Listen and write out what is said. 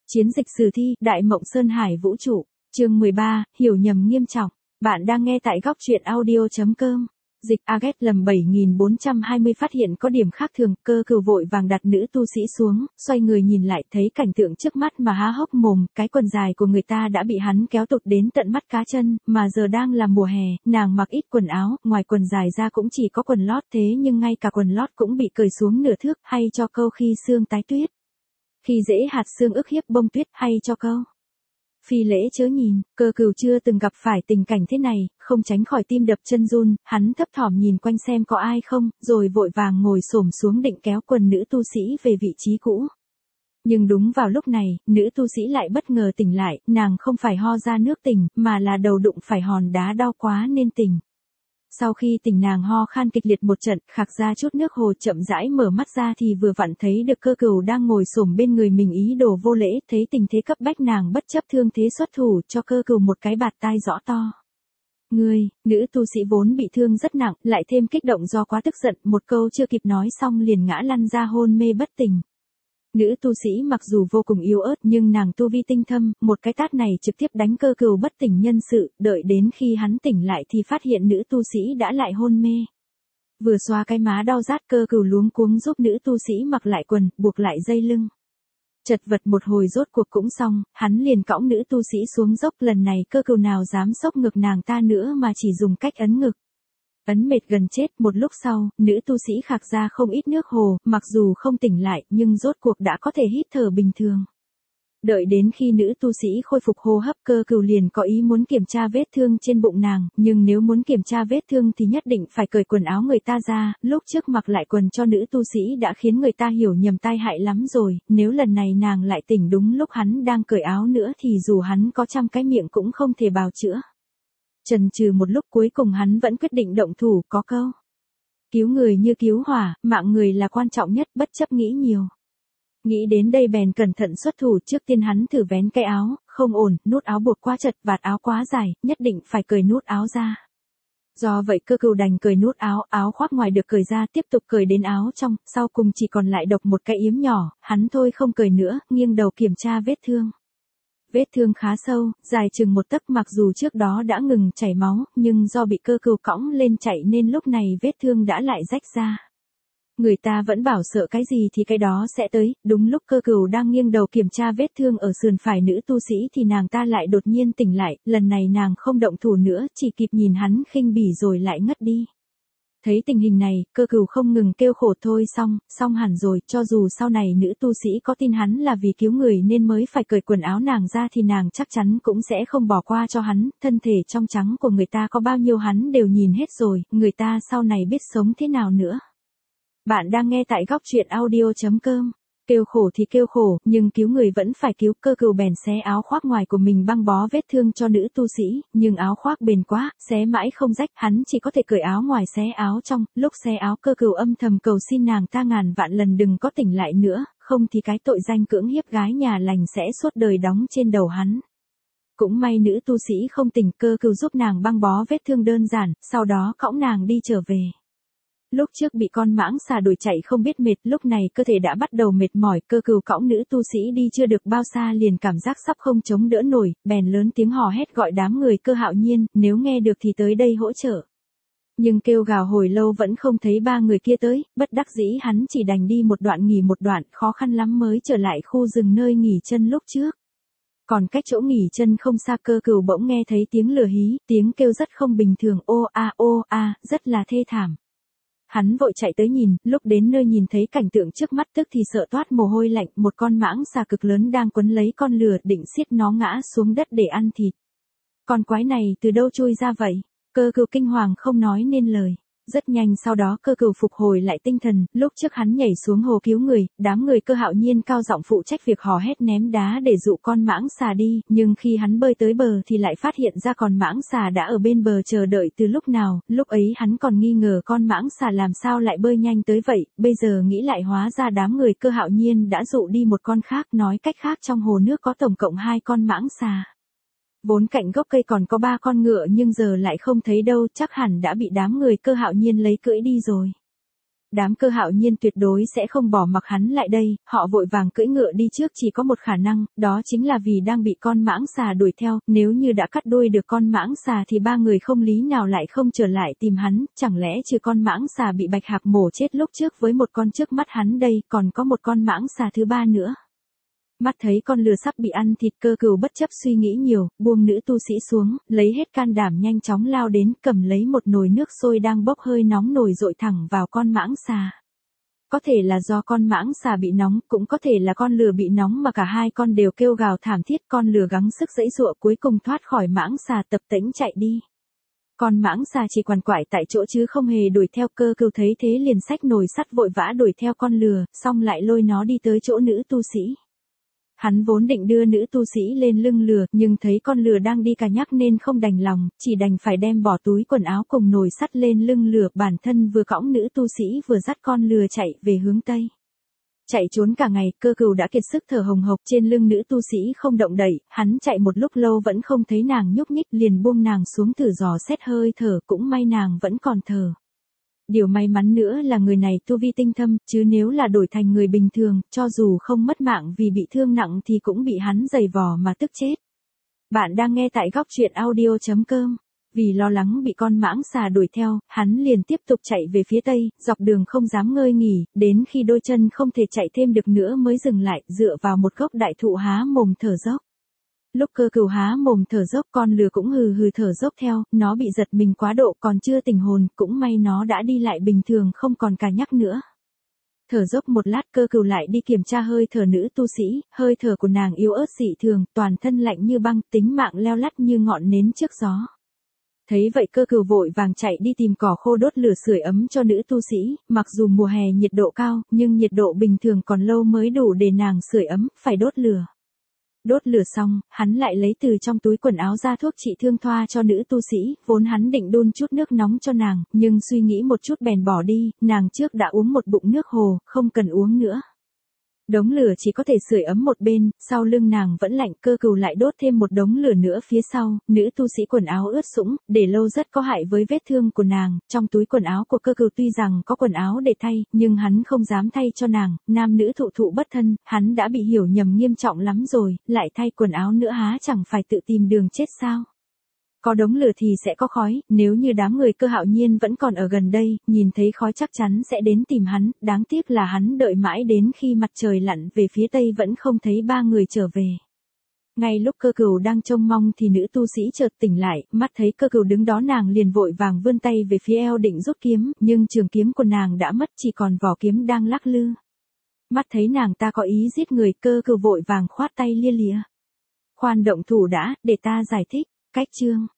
Chiến dịch sử thi, Đại Mộng Sơn Hải Vũ trụ, chương 13, hiểu nhầm nghiêm trọng. Bạn đang nghe tại góc truyện audio.com. Dịch Aget lầm 7420 phát hiện có điểm khác thường, Cơ Cừu vội vàng đặt nữ tu sĩ xuống, xoay người nhìn lại thấy cảnh tượng trước mắt mà há hốc mồm, cái quần dài của người ta đã bị hắn kéo tụt đến tận mắt cá chân, mà giờ đang là mùa hè, nàng mặc ít quần áo, ngoài quần dài ra cũng chỉ có quần lót, thế nhưng ngay cả quần lót cũng bị cởi xuống nửa thước, hay cho câu khi xương tái tuyết. Khi dễ hạt xương ức hiếp bông tuyết, hay cho câu phi lễ chớ nhìn. Cơ Cừu chưa từng gặp phải tình cảnh thế này, không tránh khỏi tim đập chân run, hắn thấp thỏm nhìn quanh xem có ai không, rồi vội vàng ngồi xổm xuống định kéo quần nữ tu sĩ về vị trí cũ. Nhưng đúng vào lúc này, nữ tu sĩ lại bất ngờ tỉnh lại, nàng không phải ho ra nước tỉnh, mà là đầu đụng phải hòn đá đau quá nên tỉnh. Sau khi tỉnh nàng ho khan kịch liệt một trận, khạc ra chút nước hồ, chậm rãi mở mắt ra thì vừa vặn thấy được Cơ Cừu đang ngồi xổm bên người mình ý đồ vô lễ, thấy tình thế cấp bách nàng bất chấp thương thế xuất thủ cho Cơ Cừu một cái bạt tai rõ to. Ngươi, nữ tu sĩ vốn bị thương rất nặng, lại thêm kích động do quá tức giận, một câu chưa kịp nói xong liền ngã lăn ra hôn mê bất tỉnh. Nữ tu sĩ mặc dù vô cùng yếu ớt nhưng nàng tu vi tinh thâm, một cái tát này trực tiếp đánh Cơ Cừu bất tỉnh nhân sự, đợi đến khi hắn tỉnh lại thì phát hiện nữ tu sĩ đã lại hôn mê. Vừa xoa cái má đau rát, Cơ Cừu luống cuống giúp nữ tu sĩ mặc lại quần, buộc lại dây lưng. Chật vật một hồi rốt cuộc cũng xong, hắn liền cõng nữ tu sĩ xuống dốc, lần này Cơ Cừu nào dám xốc ngực nàng ta nữa mà chỉ dùng cách ấn ngực. Ấn mệt gần chết, một lúc sau, nữ tu sĩ khạc ra không ít nước hồ, mặc dù không tỉnh lại, nhưng rốt cuộc đã có thể hít thở bình thường. Đợi đến khi nữ tu sĩ khôi phục hô hấp, Cơ Cừu liền có ý muốn kiểm tra vết thương trên bụng nàng, nhưng nếu muốn kiểm tra vết thương thì nhất định phải cởi quần áo người ta ra, lúc trước mặc lại quần cho nữ tu sĩ đã khiến người ta hiểu nhầm tai hại lắm rồi, nếu lần này nàng lại tỉnh đúng lúc hắn đang cởi áo nữa thì dù hắn có trăm cái miệng cũng không thể bào chữa. Chần chừ một lúc cuối cùng hắn vẫn quyết định động thủ, có câu cứu người như cứu hỏa, mạng người là quan trọng nhất, bất chấp nghĩ nhiều. Nghĩ đến đây bèn cẩn thận xuất thủ, trước tiên hắn thử vén cái áo, không ổn, nút áo buộc quá chật, vạt áo quá dài, nhất định phải cởi nút áo ra. Do vậy Cơ Cừu đành cởi nút áo, áo khoác ngoài được cởi ra, tiếp tục cởi đến áo trong, sau cùng chỉ còn lại độc một cái yếm nhỏ, hắn thôi không cởi nữa, nghiêng đầu kiểm tra vết thương. Vết thương khá sâu, dài chừng 1 tấc, mặc dù trước đó đã ngừng chảy máu, nhưng do bị Cơ Cừu cõng lên chạy nên lúc này vết thương đã lại rách ra. Người ta vẫn bảo sợ cái gì thì cái đó sẽ tới, đúng lúc Cơ Cừu đang nghiêng đầu kiểm tra vết thương ở sườn phải nữ tu sĩ thì nàng ta lại đột nhiên tỉnh lại, lần này nàng không động thủ nữa, chỉ kịp nhìn hắn khinh bỉ rồi lại ngất đi. Thấy tình hình này, Cơ Cừu không ngừng kêu khổ, thôi xong hẳn rồi, cho dù sau này nữ tu sĩ có tin hắn là vì cứu người nên mới phải cởi quần áo nàng ra thì nàng chắc chắn cũng sẽ không bỏ qua cho hắn, thân thể trong trắng của người ta có bao nhiêu hắn đều nhìn hết rồi, người ta sau này biết sống thế nào nữa. Bạn đang nghe tại góc truyện audio.com. Kêu khổ thì kêu khổ, nhưng cứu người vẫn phải cứu. Cơ Cừu bèn xé áo khoác ngoài của mình băng bó vết thương cho nữ tu sĩ, nhưng áo khoác bền quá, xé mãi không rách, hắn chỉ có thể cởi áo ngoài xé áo trong. Lúc xé áo Cơ Cừu âm thầm cầu xin nàng ta ngàn vạn lần đừng có tỉnh lại nữa, không thì cái tội danh cưỡng hiếp gái nhà lành sẽ suốt đời đóng trên đầu hắn. Cũng may nữ tu sĩ không tỉnh, Cơ Cừu giúp nàng băng bó vết thương đơn giản, sau đó cõng nàng đi trở về. Lúc trước bị con mãng xà đuổi chạy không biết mệt, lúc này cơ thể đã bắt đầu mệt mỏi, Cơ Cừu cõng nữ tu sĩ đi chưa được bao xa liền cảm giác sắp không chống đỡ nổi, bèn lớn tiếng hò hét gọi đám người Cơ Hạo Nhiên, nếu nghe được thì tới đây hỗ trợ. Nhưng kêu gào hồi lâu vẫn không thấy 3 người kia tới, bất đắc dĩ hắn chỉ đành đi một đoạn nghỉ một đoạn, khó khăn lắm mới trở lại khu rừng nơi nghỉ chân lúc trước. Còn cách chỗ nghỉ chân không xa, Cơ Cừu bỗng nghe thấy tiếng lửa hí, tiếng kêu rất không bình thường, ô a, rất là thê thảm. Hắn vội chạy tới nhìn, lúc đến nơi nhìn thấy cảnh tượng trước mắt tức thì sợ toát mồ hôi lạnh, một con mãng xà cực lớn đang quấn lấy con lừa định xiết nó ngã xuống đất để ăn thịt. Con quái này từ đâu chui ra vậy? Cơ Cừu kinh hoàng không nói nên lời. Rất nhanh sau đó Cơ Cừu phục hồi lại tinh thần, lúc trước hắn nhảy xuống hồ cứu người, đám người Cơ Hạo Nhiên cao giọng phụ trách việc hò hét ném đá để dụ con mãng xà đi, nhưng khi hắn bơi tới bờ thì lại phát hiện ra con mãng xà đã ở bên bờ chờ đợi từ lúc nào, lúc ấy hắn còn nghi ngờ con mãng xà làm sao lại bơi nhanh tới vậy, bây giờ nghĩ lại hóa ra đám người Cơ Hạo Nhiên đã dụ đi một con khác, nói cách khác trong hồ nước có tổng cộng 2 con mãng xà. Vốn cạnh gốc cây còn có 3 con ngựa nhưng giờ lại không thấy đâu, chắc hẳn đã bị đám người Cơ Hạo Nhiên lấy cưỡi đi rồi. Đám Cơ Hạo Nhiên tuyệt đối sẽ không bỏ mặc hắn lại đây, họ vội vàng cưỡi ngựa đi trước chỉ có một khả năng, đó chính là vì đang bị con mãng xà đuổi theo, nếu như đã cắt đuôi được con mãng xà thì ba người không lý nào lại không trở lại tìm hắn, chẳng lẽ trừ con mãng xà bị Bạch Hạc mổ chết lúc trước với một con trước mắt hắn đây, còn có một con mãng xà thứ ba nữa. Mắt thấy con lừa sắp bị ăn thịt, Cơ Cừu bất chấp suy nghĩ nhiều, buông nữ tu sĩ xuống, lấy hết can đảm nhanh chóng lao đến, cầm lấy một nồi nước sôi đang bốc hơi nóng nồi dội thẳng vào con mãng xà. Có thể là do con mãng xà bị nóng, cũng có thể là con lừa bị nóng mà cả hai con đều kêu gào thảm thiết, con lừa gắng sức giãy giụa cuối cùng thoát khỏi mãng xà tập tễnh chạy đi. Con mãng xà chỉ quằn quại tại chỗ chứ không hề đuổi theo. Cơ Cừu thấy thế liền xách nồi sắt vội vã đuổi theo con lừa, xong lại lôi nó đi tới chỗ nữ tu sĩ. Hắn vốn định đưa nữ tu sĩ lên lưng lừa, nhưng thấy con lừa đang đi cà nhắc nên không đành lòng, chỉ đành phải đem bỏ túi quần áo cùng nồi sắt lên lưng lừa, bản thân vừa cõng nữ tu sĩ vừa dắt con lừa chạy về hướng Tây. Chạy trốn cả ngày, Cơ Cừu đã kiệt sức thở hồng hộc trên lưng nữ tu sĩ không động đậy, hắn chạy một lúc lâu vẫn không thấy nàng nhúc nhích, liền buông nàng xuống thử dò xét hơi thở, cũng may nàng vẫn còn thở. Điều may mắn nữa là người này tu vi tinh thâm, chứ nếu là đổi thành người bình thường, cho dù không mất mạng vì bị thương nặng thì cũng bị hắn giày vò mà tức chết. Bạn đang nghe tại góc truyện audio.com. Vì lo lắng bị con mãng xà đuổi theo, hắn liền tiếp tục chạy về phía Tây, dọc đường không dám ngơi nghỉ, đến khi đôi chân không thể chạy thêm được nữa mới dừng lại, dựa vào một gốc đại thụ há mồm thở dốc. Lúc Cơ Cừu há mồm thở dốc, con lừa cũng hừ hừ thở dốc theo, nó bị giật mình quá độ còn chưa tỉnh hồn, cũng may nó đã đi lại bình thường không còn cà nhắc nữa. Thở dốc một lát, Cơ Cừu lại đi kiểm tra hơi thở nữ tu sĩ, hơi thở của nàng yếu ớt dị thường, toàn thân lạnh như băng, tính mạng leo lắt như ngọn nến trước gió. Thấy vậy Cơ Cừu vội vàng chạy đi tìm cỏ khô đốt lửa sưởi ấm cho nữ tu sĩ, mặc dù mùa hè nhiệt độ cao, nhưng nhiệt độ bình thường còn lâu mới đủ để nàng sưởi ấm, phải đốt lửa. Đốt lửa xong, hắn lại lấy từ trong túi quần áo ra thuốc trị thương thoa cho nữ tu sĩ, vốn hắn định đun chút nước nóng cho nàng, nhưng suy nghĩ một chút bèn bỏ đi, nàng trước đã uống một bụng nước hồ, không cần uống nữa. Đống lửa chỉ có thể sưởi ấm một bên, sau lưng nàng vẫn lạnh. Cơ Cừu lại đốt thêm một đống lửa nữa phía sau, nữ tu sĩ quần áo ướt sũng, để lâu rất có hại với vết thương của nàng. Trong túi quần áo của Cơ Cừu tuy rằng có quần áo để thay, nhưng hắn không dám thay cho nàng, nam nữ thụ thụ bất thân, hắn đã bị hiểu nhầm nghiêm trọng lắm rồi, lại thay quần áo nữa há chẳng phải tự tìm đường chết sao? Có đống lửa thì sẽ có khói, nếu như đám người Cơ Hạo Nhiên vẫn còn ở gần đây, nhìn thấy khói chắc chắn sẽ đến tìm hắn, đáng tiếc là hắn đợi mãi đến khi mặt trời lặn về phía Tây vẫn không thấy ba người trở về. Ngay lúc Cơ Cừu đang trông mong thì nữ tu sĩ chợt tỉnh lại, mắt thấy Cơ Cừu đứng đó nàng liền vội vàng vươn tay về phía eo định rút kiếm, nhưng trường kiếm của nàng đã mất, chỉ còn vỏ kiếm đang lắc lư. Mắt thấy nàng ta có ý giết người, Cơ Cừu vội vàng khoát tay lia lịa. Khoan động thủ đã, để ta giải thích. Cách chương